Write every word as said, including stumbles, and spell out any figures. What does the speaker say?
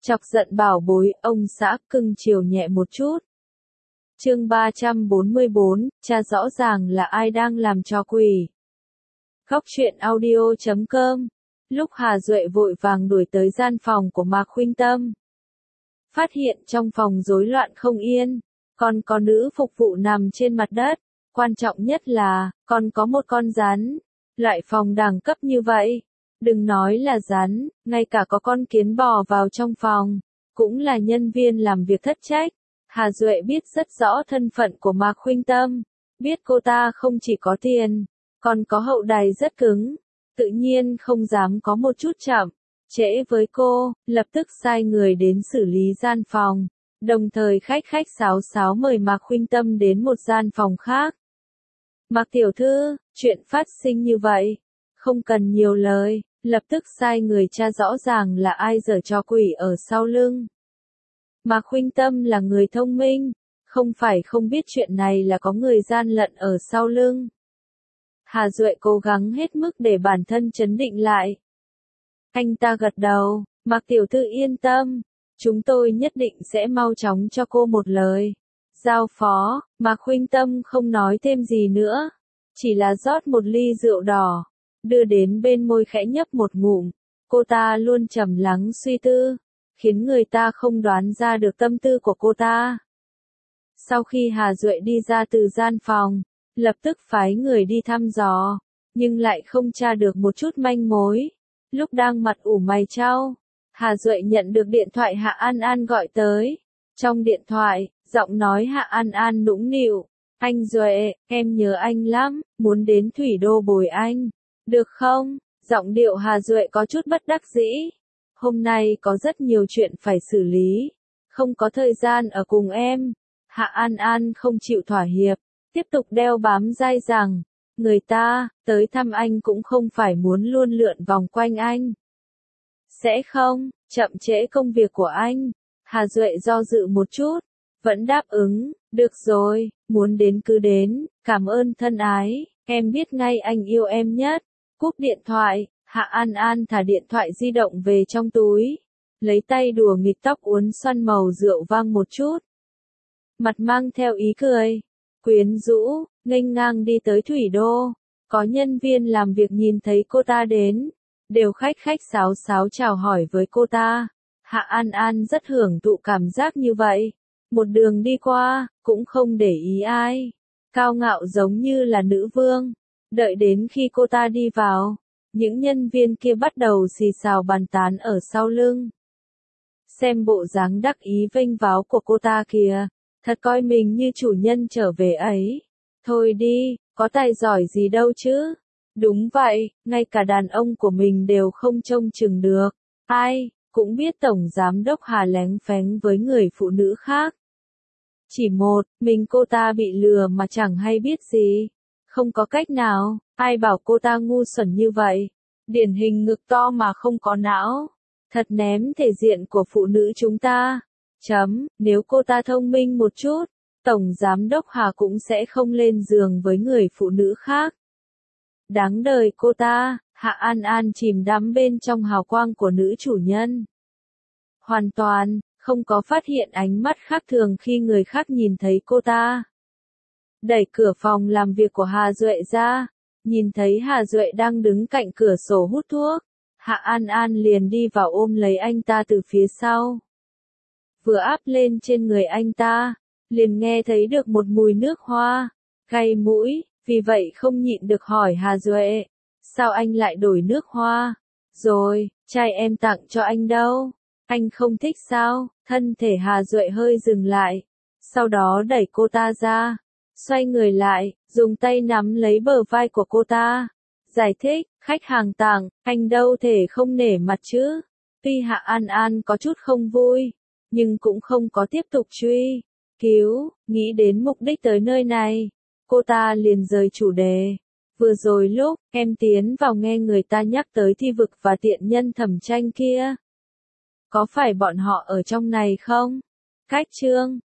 Chọc giận bảo bối, ông xã cưng chiều nhẹ một chút. Chương ba trăm bốn mươi bốn, cha rõ ràng là ai đang làm trò quỷ. Góc truyện audio chấm com. Lúc Hà Duệ vội vàng đuổi tới gian phòng của Mạc Khuynh Tâm, phát hiện trong phòng rối loạn không yên, còn có nữ phục vụ nằm trên mặt đất, quan trọng nhất là, còn có một con rắn. Loại phòng đẳng cấp như vậy, đừng nói là rắn, ngay cả có con kiến bò vào trong phòng, cũng là nhân viên làm việc thất trách. Hà Duệ biết rất rõ thân phận của Mạc Khuynh Tâm, biết cô ta không chỉ có tiền, còn có hậu đài rất cứng, tự nhiên không dám có một chút chậm trễ với cô, lập tức sai người đến xử lý gian phòng, đồng thời khách khách sáo sáo mời Mạc Khuynh Tâm đến một gian phòng khác. Mạc tiểu thư, chuyện phát sinh như vậy, không cần nhiều lời, lập tức sai người tra rõ ràng là ai giở trò quỷ ở sau lưng. Mạc Khuynh Tâm là người thông minh, không phải không biết chuyện này là có người gian lận ở sau lưng. Hà Duệ cố gắng hết mức để bản thân trấn định lại. Anh ta gật đầu, Mạc tiểu thư yên tâm, chúng tôi nhất định sẽ mau chóng cho cô một lời giao phó. Mạc Khuynh Tâm không nói thêm gì nữa, chỉ là rót một ly rượu đỏ, đưa đến bên môi khẽ nhấp một ngụm. Cô ta luôn trầm lắng suy tư, khiến người ta không đoán ra được tâm tư của cô ta. Sau khi Hà Duệ đi ra từ gian phòng, lập tức phái người đi thăm dò, nhưng lại không tra được một chút manh mối. Lúc đang mặt ủ mày chau, Hà Duệ nhận được điện thoại Hạ An An gọi tới. Trong điện thoại, giọng nói Hạ An An nũng nịu, anh Duệ, em nhớ anh lắm, muốn đến Thủy Đô bồi anh, được không? Giọng điệu Hà Duệ có chút bất đắc dĩ. Hôm nay có rất nhiều chuyện phải xử lý, không có thời gian ở cùng em. Hạ An An không chịu thỏa hiệp, tiếp tục đeo bám dai rằng, người ta, tới thăm anh cũng không phải muốn luôn lượn vòng quanh anh. Sẽ không, chậm trễ công việc của anh. Hà Duệ do dự một chút, vẫn đáp ứng, được rồi, muốn đến cứ đến, cảm ơn thân ái, em biết ngay anh yêu em nhất. Cúp điện thoại, Hạ An An thả điện thoại di động về trong túi, lấy tay đùa nghịch tóc uốn xoăn màu rượu vang một chút. Mặt mang theo ý cười, quyến rũ, nghênh ngang đi tới Thủy Đô. Có nhân viên làm việc nhìn thấy cô ta đến, đều khách khách sáo sáo chào hỏi với cô ta. Hạ An An rất hưởng thụ cảm giác như vậy. Một đường đi qua, cũng không để ý ai. Cao ngạo giống như là nữ vương. Đợi đến khi cô ta đi vào, những nhân viên kia bắt đầu xì xào bàn tán ở sau lưng. Xem bộ dáng đắc ý vênh váo của cô ta kìa, thật coi mình như chủ nhân trở về ấy. Thôi đi, có tài giỏi gì đâu chứ. Đúng vậy, ngay cả đàn ông của mình đều không trông chừng được. Ai cũng biết Tổng Giám đốc Hà lén phén với người phụ nữ khác. Chỉ một, mình cô ta bị lừa mà chẳng hay biết gì. Không có cách nào, ai bảo cô ta ngu xuẩn như vậy. Điển hình ngực to mà không có não. Thật ném thể diện của phụ nữ chúng ta. Chấm, nếu cô ta thông minh một chút, Tổng Giám đốc Hà cũng sẽ không lên giường với người phụ nữ khác. Đáng đời cô ta. Hạ An An chìm đắm bên trong hào quang của nữ chủ nhân. Hoàn toàn, không có phát hiện ánh mắt khác thường khi người khác nhìn thấy cô ta. Đẩy cửa phòng làm việc của Hà Duệ ra, nhìn thấy Hà Duệ đang đứng cạnh cửa sổ hút thuốc. Hạ An An liền đi vào ôm lấy anh ta từ phía sau. Vừa áp lên trên người anh ta, liền nghe thấy được một mùi nước hoa, cay mũi, vì vậy không nhịn được hỏi Hà Duệ. Sao anh lại đổi nước hoa? Rồi, trai em tặng cho anh đâu? Anh không thích sao? Thân thể Hà Duệ hơi dừng lại. Sau đó đẩy cô ta ra. Xoay người lại, dùng tay nắm lấy bờ vai của cô ta. Giải thích, khách hàng tặng, anh đâu thể không nể mặt chứ. Tuy Hạ An An có chút không vui, nhưng cũng không có tiếp tục truy cứu. Nghĩ đến mục đích tới nơi này, cô ta liền rời chủ đề. Vừa rồi lúc em tiến vào nghe người ta nhắc tới thi vực và tiện nhân Thẩm Tranh kia. Có phải bọn họ ở trong này không? Cách chương